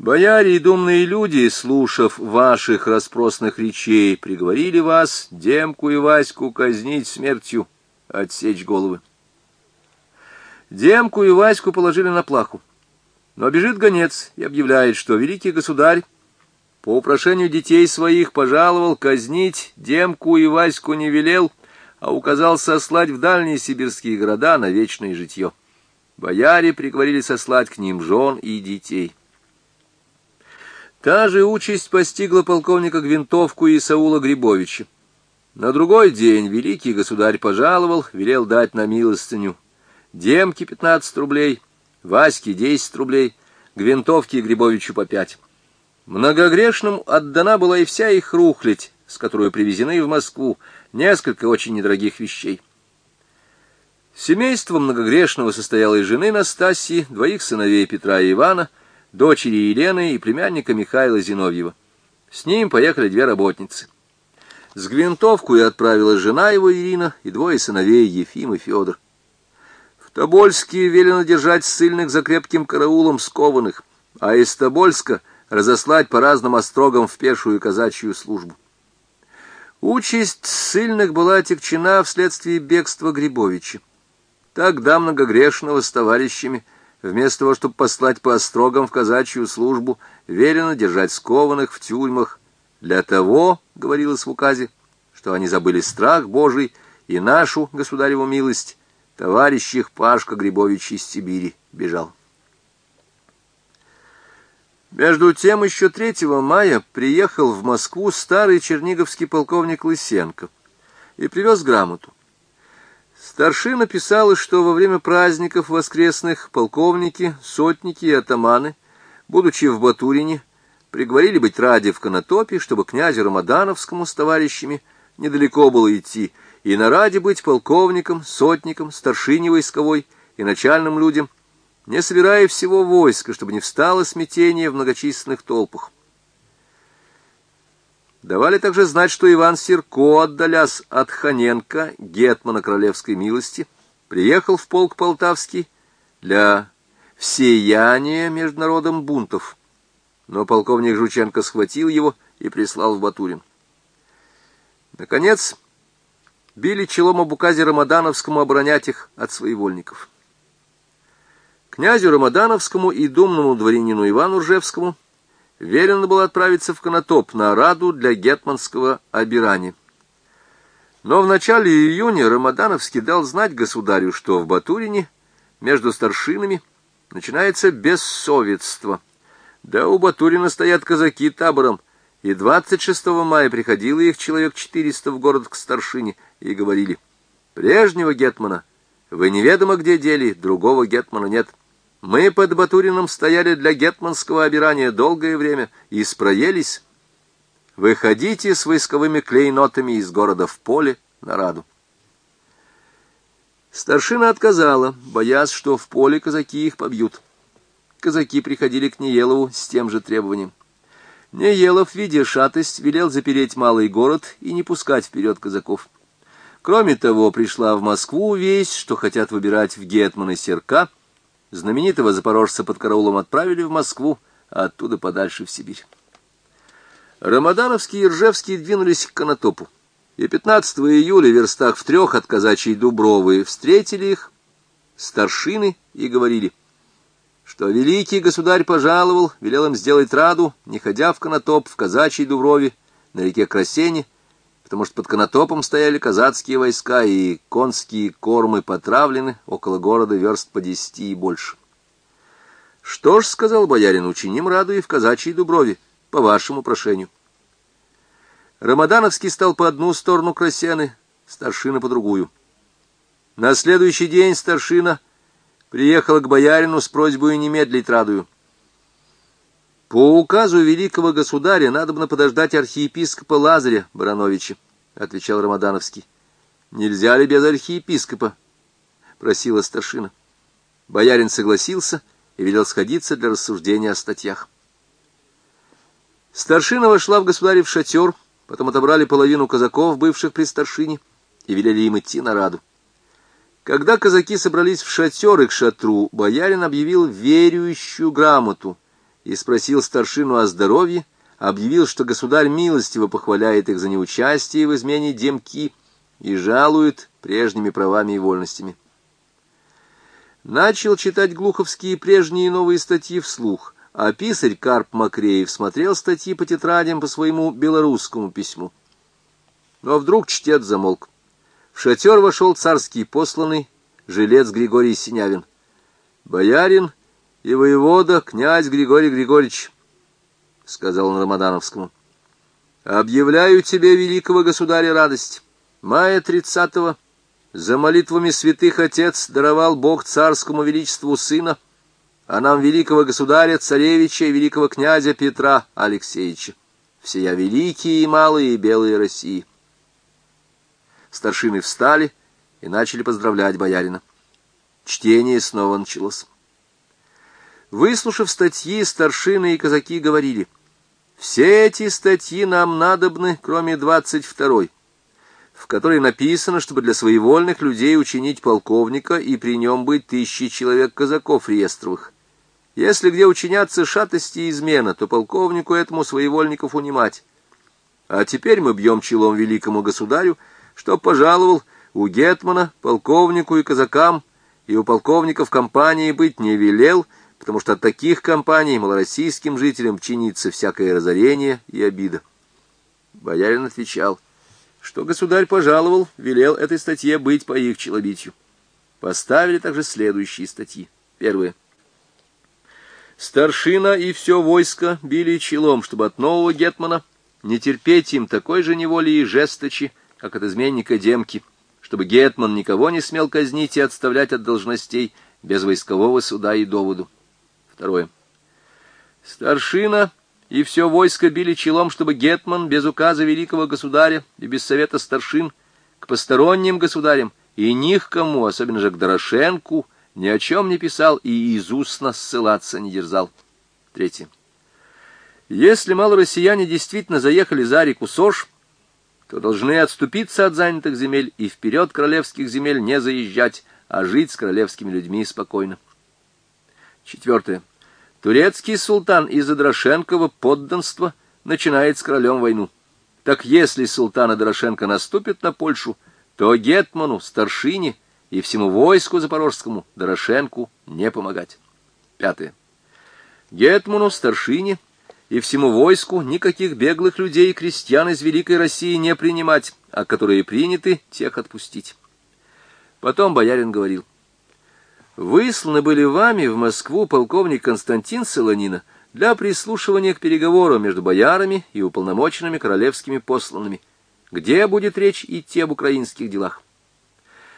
Бояре и думные люди, слушав ваших распросных речей, приговорили вас, Демку и Ваську, казнить смертью, отсечь головы. Демку и Ваську положили на плаху, но бежит гонец и объявляет, что великий государь по упрошению детей своих пожаловал казнить, Демку и Ваську не велел, а указал сослать в дальние сибирские города на вечное житье. Бояре приговорили сослать к ним жен и детей. Та же участь постигла полковника Гвинтовку и Исаула Грибовича. На другой день великий государь пожаловал, велел дать на милостыню Демке 15 рублей, Ваське 10 рублей, Гвинтовке и Грибовичу по 5. Многогрешным отдана была и вся их рухлядь, с которой привезены в Москву несколько очень недорогих вещей. Семейство многогрешного состояло из жены Настасьи, двоих сыновей Петра и Ивана, дочери Елены и племянника Михаила Зиновьева. С ним поехали 2 работницы. С Гвинтовку и отправилась жена его Ирина и 2 сыновей Ефим и Федор. В Тобольске велено держать ссыльных за крепким караулом скованных, а из Тобольска разослать по разным острогам в пешую казачью службу. Участь ссыльных была отягчена вследствие бегства Грибовича. Тогда многогрешного с товарищами, вместо того, чтобы послать по острогам в казачью службу, велено держать скованных в тюрьмах. Для того, говорилось в указе, что они забыли страх Божий и нашу государеву милость. Товарищ их Пашка Грибович из Сибири бежал. Между тем еще 3 мая приехал в Москву старый черниговский полковник Лысенко и привез грамоту. Старшина писала, что во время праздников воскресных полковники, сотники и атаманы, будучи в Батурине, приговорили быть ради в Конотопе, чтобы князю Рамадановскому с товарищами недалеко было идти, и на ради быть полковником, сотником, старшине войсковой и начальным людям, не собирая всего войска, чтобы не встало смятение в многочисленных толпах. Давали также знать, что Иван Сирко, отдалясь от Ханенко, гетмана королевской милости, приехал в полк Полтавский для всеяния между народом бунтов, но полковник Жученко схватил его и прислал в Батурин. Наконец, били челом об указе Рамадановскому оборонять их от своевольников. Князю Рамадановскому и думному дворянину Ивану Ржевскому велено было отправиться в Конотоп на раду для гетманского обирания. Но в начале июня Рамадановский дал знать государю, что в Батурине между старшинами начинается бессовестство. Да у Батурина стоят казаки табором, и 26 мая приходило их человек 400 в город к старшине и говорили: «Прежнего гетмана вы неведомо где дели, другого гетмана нет. Мы под Батурином стояли для гетманского обирания долгое время и спроелись. Выходите с войсковыми клейнотами из города в поле на раду». Старшина отказала, боясь, что в поле казаки их побьют. Казаки приходили к Неелову с тем же требованием. Неелов, видя шатость, велел запереть малый город и не пускать вперед казаков. Кроме того, пришла в Москву весть, что хотят выбирать в гетманы Серка. Знаменитого запорожца под караулом отправили в Москву, а оттуда подальше в Сибирь. Рамадановский и Ржевский двинулись к Конотопу, и 15 июля в верстах в 3 от казачьей Дубровы встретили их старшины и говорили, что великий государь пожаловал, велел им сделать раду, не ходя в Конотоп, в казачьей Дуброве, на реке Красени, потому что под Конотопом стояли казацкие войска, и конские кормы потравлены около города верст по 10 и больше. «Что ж, — сказал боярин, — учиним раду и в казачьей Дуброве, по вашему прошению». Рамадановский стал по одну сторону Красены, старшина по другую. На следующий день старшина приехала к боярину с просьбой не медлить радую. «По указу великого государя надобно подождать архиепископа Лазаря Барановича», — отвечал Рамадановский. «Нельзя ли без архиепископа?» — просила старшина. Боярин согласился и велел сходиться для рассуждения о статьях. Старшина вошла в государев шатер, потом отобрали половину казаков, бывших при старшине, и велели им идти на раду. Когда казаки собрались в шатер и к шатру, боярин объявил верующую грамоту и спросил старшину о здоровье, объявил, что государь милостиво похваляет их за неучастие в измене Демки и жалует прежними правами и вольностями. Начал читать Глуховские прежние и новые статьи вслух, а писарь Карп Макреев смотрел статьи по тетрадям по своему белорусскому письму. Но вдруг чтец замолк. В шатер вошел царский посланный, жилец Григорий Синявин. «Боярин и воевода, князь Григорий Григорьевич», — сказал он Рамадановскому, — «объявляю тебе, великого государя, радость. Мая 30-го за молитвами святых отец даровал Бог царскому величеству сына, а нам великого государя, царевича и великого князя Петра Алексеевича, всея великие и малые и белые России». Старшины встали и начали поздравлять боярина. Чтение снова началось. Выслушав статьи, старшины и казаки говорили: «Все эти статьи нам надобны, кроме 22-й, в которой написано, чтобы для своевольных людей учинить полковника и при нем быть 1000 человек казаков реестровых. Если где учинятся шатости и измена, то полковнику этому своевольников унимать. А теперь мы бьем челом великому государю, что пожаловал у гетмана, полковнику и казакам, и у полковников компании быть не велел, потому что от таких компаний малороссийским жителям чинится всякое разорение и обида». Боярин отвечал, что государь пожаловал, велел этой статье быть по их челобитию. Поставили также следующие статьи. Первое. Старшина и все войско били челом, чтобы от нового гетмана не терпеть им такой же неволи и жесточи, как от изменника Демки, чтобы гетман никого не смел казнить и отставлять от должностей без войскового суда и доводу. Второе. Старшина и все войско били челом, чтобы гетман без указа великого государя и без совета старшин к посторонним государям и ни к кому, особенно же к Дорошенку, ни о чем не писал и из устно ссылаться не дерзал. Третье. Если малороссияне действительно заехали за реку Сож, то должны отступиться от занятых земель и вперед королевских земель не заезжать, а жить с королевскими людьми спокойно. Четвертое. Турецкий султан из-за Дорошенкова подданства начинает с королем войну. Так если султан и Дорошенко наступят на Польшу, то гетману, старшине и всему войску запорожскому Дорошенку не помогать. Пятое. Гетману, старшине и всему войску никаких беглых людей и крестьян из Великой России не принимать, а которые приняты, тех отпустить. Потом боярин говорил: «Высланы были вами в Москву полковник Константин Солонина для прислушивания к переговорам между боярами и уполномоченными королевскими посланными, где будет речь идти об украинских делах.